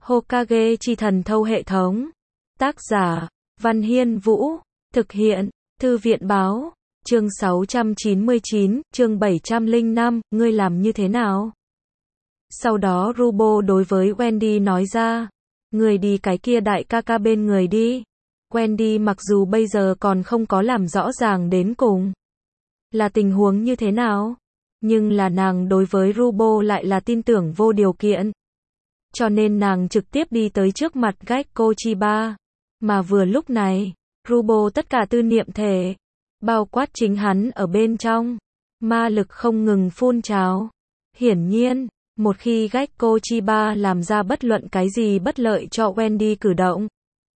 Hokage chi thần thâu hệ thống. Tác giả, Văn Hiên Vũ. Thực hiện, Thư viện báo. Chương 699, chương 705, ngươi làm như thế nào? Sau đó Rubo đối với Wendy nói ra, người đi cái kia đại ca ca bên người đi. Wendy mặc dù bây giờ còn không có làm rõ ràng đến cùng là tình huống như thế nào, nhưng là nàng đối với Rubo lại là tin tưởng vô điều kiện. Cho nên nàng trực tiếp đi tới trước mặt Gekko Chiba. Mà vừa lúc này, Rubo tất cả tư niệm thể, bao quát chính hắn ở bên trong, ma lực không ngừng phun trào. Hiển nhiên, một khi Gekko Chiba làm ra bất luận cái gì bất lợi cho Wendy cử động,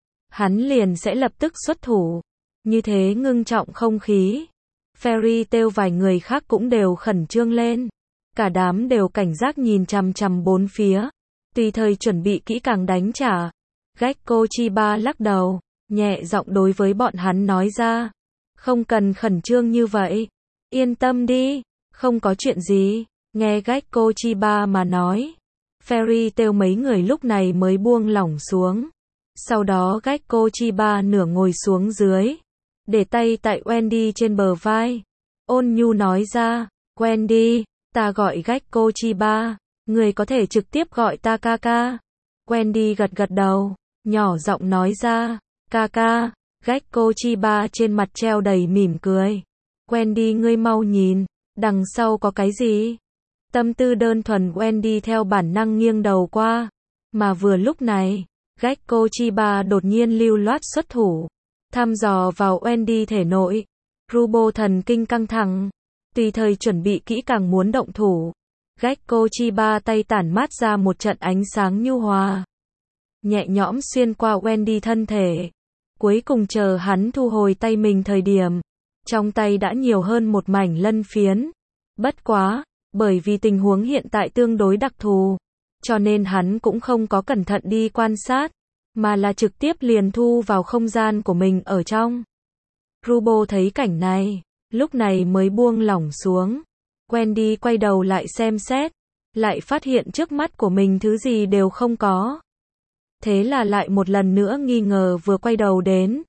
hắn liền sẽ lập tức xuất thủ. Như thế ngưng trọng không khí. Fairy Tail vài người khác cũng đều khẩn trương lên. Cả đám đều cảnh giác nhìn chằm chằm bốn phía, tùy thời chuẩn bị kỹ càng đánh trả. Gekko Chiba lắc đầu, nhẹ giọng đối với bọn hắn nói ra, không cần khẩn trương như vậy, yên tâm đi, không có chuyện gì. Nghe Gekko Chiba mà nói, Fairy Tail mấy người lúc này mới buông lỏng xuống. Sau đó Gekko Chiba nửa ngồi xuống dưới, để tay tại Wendy trên bờ vai, ôn nhu nói ra, Wendy, ta gọi Gekko Chiba, người có thể trực tiếp gọi ta Kaka. Wendy gật gật đầu, nhỏ giọng nói ra, Kaka. Gekko Chiba trên mặt treo đầy mỉm cười. Wendy, ngươi mau nhìn, đằng sau có cái gì? Tâm tư đơn thuần Wendy theo bản năng nghiêng đầu qua. Mà vừa lúc này, Gekko Chiba đột nhiên lưu loát xuất thủ, thăm dò vào Wendy thể nội. Rubo thần kinh căng thẳng, tùy thời chuẩn bị kỹ càng muốn động thủ. Gekko Chiba tay tản mát ra một trận ánh sáng nhu hòa, nhẹ nhõm xuyên qua Wendy thân thể. Cuối cùng chờ hắn thu hồi tay mình thời điểm, trong tay đã nhiều hơn một mảnh lân phiến. Bất quá, bởi vì tình huống hiện tại tương đối đặc thù, cho nên hắn cũng không có cẩn thận đi quan sát, mà là trực tiếp liền thu vào không gian của mình ở trong. Rubo thấy cảnh này, lúc này mới buông lỏng xuống. Wendy quay đầu lại xem xét, lại phát hiện trước mắt của mình thứ gì đều không có. Thế là lại một lần nữa nghi ngờ vừa quay đầu đến.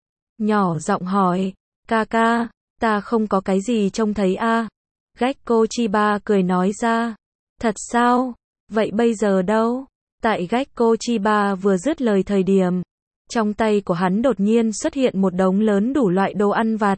Nhỏ giọng hỏi, Kaka, ta không có cái gì trông thấy a? Gekko Chiba cười nói ra, thật sao? Vậy bây giờ đâu? Tại Gekko Chiba vừa dứt lời thời điểm, trong tay của hắn đột nhiên xuất hiện một đống lớn đủ loại đồ ăn vặt.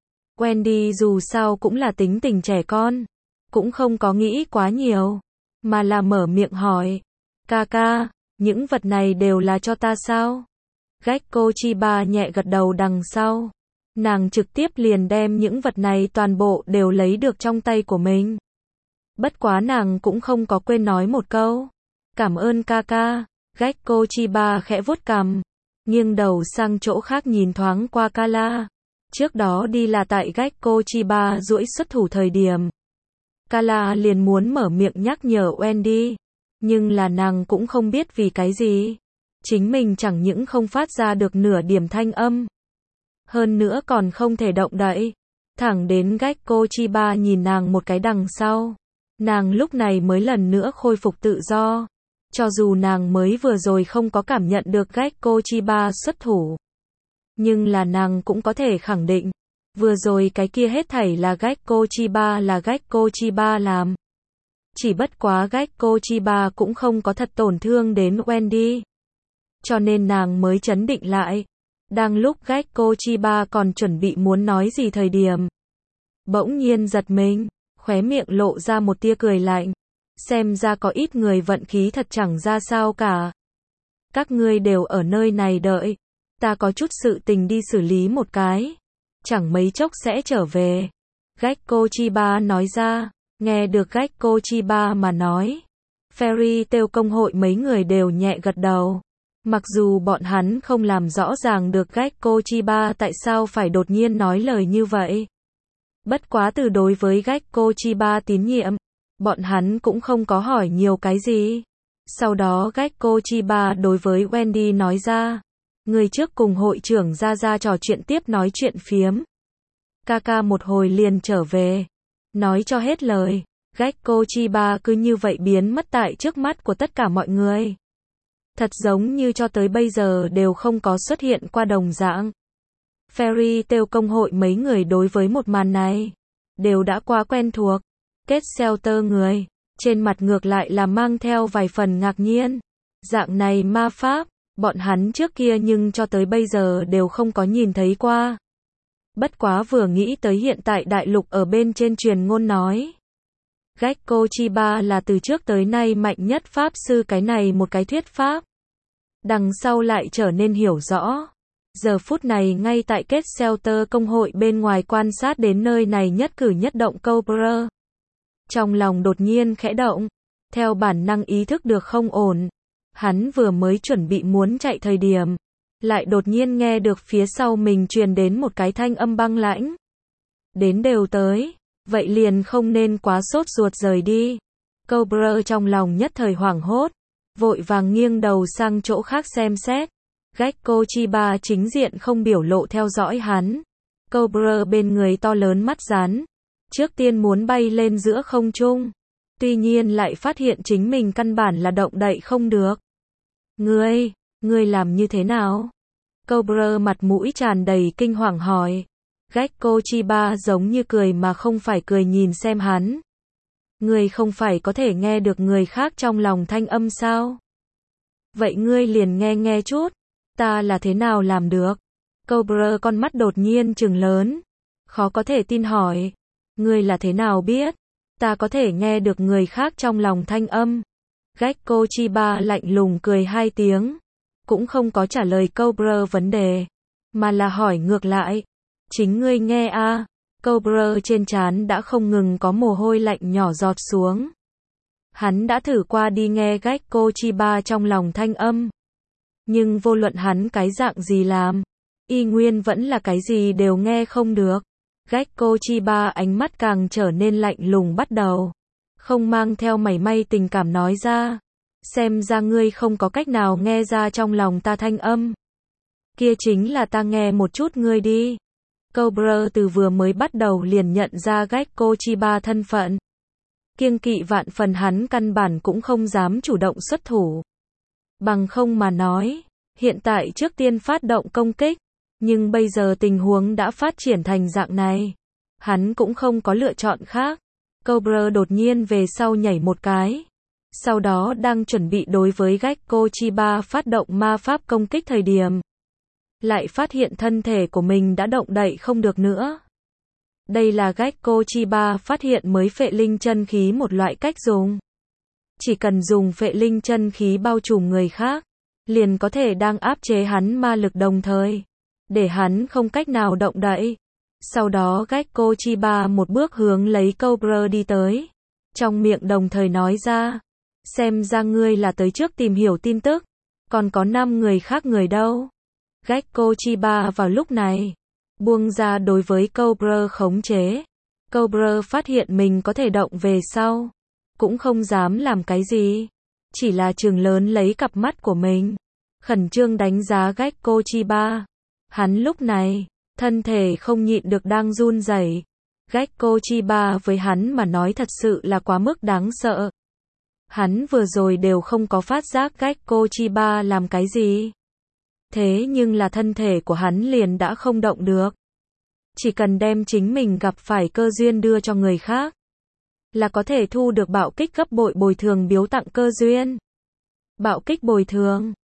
Wendy dù sao cũng là tính tình trẻ con, cũng không có nghĩ quá nhiều, mà là mở miệng hỏi, Kaka, những vật này đều là cho ta sao? Gekko Chiba nhẹ gật đầu đằng sau. Nàng trực tiếp liền đem những vật này toàn bộ đều lấy được trong tay của mình. Bất quá nàng cũng không có quên nói một câu, cảm ơn Kaka. Gekko Chiba khẽ vuốt cằm, nghiêng đầu sang chỗ khác nhìn thoáng qua Kala. Trước đó đi là tại Gekko Chiba duỗi xuất thủ thời điểm, Kala liền muốn mở miệng nhắc nhở Wendy, nhưng là nàng cũng không biết vì cái gì, chính mình chẳng những không phát ra được nửa điểm thanh âm, hơn nữa còn không thể động đậy. Thẳng đến Gekko Chiba nhìn nàng một cái đằng sau, nàng lúc này mới lần nữa khôi phục tự do. Cho dù nàng mới vừa rồi không có cảm nhận được Gekko Chiba xuất thủ, nhưng là nàng cũng có thể khẳng định, vừa rồi cái kia hết thảy là Gekko Chiba làm. Chỉ bất quá Gekko Chiba cũng không có thật tổn thương đến Wendy, cho nên nàng mới trấn định lại. Đang lúc Gekko Chiba còn chuẩn bị muốn nói gì thời điểm, bỗng nhiên giật mình, khóe miệng lộ ra một tia cười lạnh. Xem ra có ít người vận khí thật chẳng ra sao cả. Các ngươi đều ở nơi này đợi, ta có chút sự tình đi xử lý một cái, chẳng mấy chốc sẽ trở về. Gekko Chiba nói ra. Nghe được Gekko Chiba mà nói, Fairy Tail công hội mấy người đều nhẹ gật đầu. Mặc dù bọn hắn không làm rõ ràng được Gekko Chiba tại sao phải đột nhiên nói lời như vậy. Bất quá từ đối với Gekko Chiba tín nhiệm, bọn hắn cũng không có hỏi nhiều cái gì. Sau đó Gekko Chiba đối với Wendy nói ra, người trước cùng hội trưởng ra trò chuyện tiếp nói chuyện phiếm. Kaka một hồi liền trở về. Nói cho hết lời, Gekko Chiba cứ như vậy biến mất tại trước mắt của tất cả mọi người. Thật giống như cho tới bây giờ đều không có xuất hiện qua đồng dạng. Fairy Tail công hội mấy người đối với một màn này đều đã quá quen thuộc. Kết Shelter người trên mặt ngược lại là mang theo vài phần ngạc nhiên. Dạng này ma pháp, bọn hắn trước kia nhưng cho tới bây giờ đều không có nhìn thấy qua. Bất quá vừa nghĩ tới hiện tại đại lục ở bên trên truyền ngôn nói Gekko Chiba là từ trước tới nay mạnh nhất pháp sư, cái này một cái thuyết pháp. Đằng sau lại trở nên hiểu rõ. Giờ phút này ngay tại Kết Shelter công hội bên ngoài quan sát đến nơi này nhất cử nhất động Cobra. Trong lòng đột nhiên khẽ động, theo bản năng ý thức được không ổn. Hắn vừa mới chuẩn bị muốn chạy thời điểm, lại đột nhiên nghe được phía sau mình truyền đến một cái thanh âm băng lãnh. Đến đều tới, vậy liền không nên quá sốt ruột rời đi. Cobra trong lòng nhất thời hoảng hốt, vội vàng nghiêng đầu sang chỗ khác xem xét. Gekko Chiba chính diện không biểu lộ theo dõi hắn. Cobra bên người to lớn mắt rắn, trước tiên muốn bay lên giữa không trung. Tuy nhiên lại phát hiện chính mình căn bản là động đậy không được. Ngươi làm như thế nào? Cobra mặt mũi tràn đầy kinh hoàng hỏi. Gekko Chiba giống như cười mà không phải cười nhìn xem hắn. Ngươi không phải có thể nghe được người khác trong lòng thanh âm sao? Vậy ngươi liền nghe chút, ta là thế nào làm được? Cobra con mắt đột nhiên trừng lớn, khó có thể tin hỏi. Ngươi là thế nào biết? Ta có thể nghe được người khác trong lòng thanh âm. Gekko Chiba lạnh lùng cười hai tiếng, cũng không có trả lời Cobra vấn đề, mà là hỏi ngược lại. Chính ngươi nghe a? Cobra trên trán đã không ngừng có mồ hôi lạnh nhỏ giọt xuống. Hắn đã thử qua đi nghe Gekko Chiba trong lòng thanh âm. Nhưng vô luận hắn cái dạng gì làm, y nguyên vẫn là cái gì đều nghe không được. Gekko Chiba ánh mắt càng trở nên lạnh lùng bắt đầu, không mang theo mảy may tình cảm nói ra. Xem ra ngươi không có cách nào nghe ra trong lòng ta thanh âm. Kia chính là ta nghe một chút ngươi đi. Cobra từ vừa mới bắt đầu liền nhận ra Gekko Chiba thân phận. Kiêng kỵ vạn phần, hắn căn bản cũng không dám chủ động xuất thủ. Bằng không mà nói, hiện tại trước tiên phát động công kích, nhưng bây giờ tình huống đã phát triển thành dạng này. Hắn cũng không có lựa chọn khác. Cobra đột nhiên về sau nhảy một cái. Sau đó đang chuẩn bị đối với Gekko Chiba phát động ma pháp công kích thời điểm, lại phát hiện thân thể của mình đã động đậy không được nữa. Đây là Gekko Chiba phát hiện mới phệ linh chân khí một loại cách dùng. Chỉ cần dùng phệ linh chân khí bao trùm người khác, liền có thể đang áp chế hắn ma lực đồng thời, để hắn không cách nào động đậy. Sau đó Gekko Chiba một bước hướng lấy Cobra đi tới, trong miệng đồng thời nói ra. Xem ra ngươi là tới trước tìm hiểu tin tức, còn có 5 người khác người đâu? Gekko Chiba vào lúc này buông ra đối với Cobra khống chế. Cobra phát hiện mình có thể động về sau, cũng không dám làm cái gì, chỉ là trừng lớn lấy cặp mắt của mình, khẩn trương đánh giá Gekko Chiba. Hắn lúc này, thân thể không nhịn được đang run rẩy. Gekko Chiba với hắn mà nói thật sự là quá mức đáng sợ. Hắn vừa rồi đều không có phát giác Gekko Chiba làm cái gì. Thế nhưng là thân thể của hắn liền đã không động được. Chỉ cần đem chính mình gặp phải cơ duyên đưa cho người khác, là có thể thu được bạo kích gấp bội bồi thường biếu tặng cơ duyên. Bạo kích bồi thường.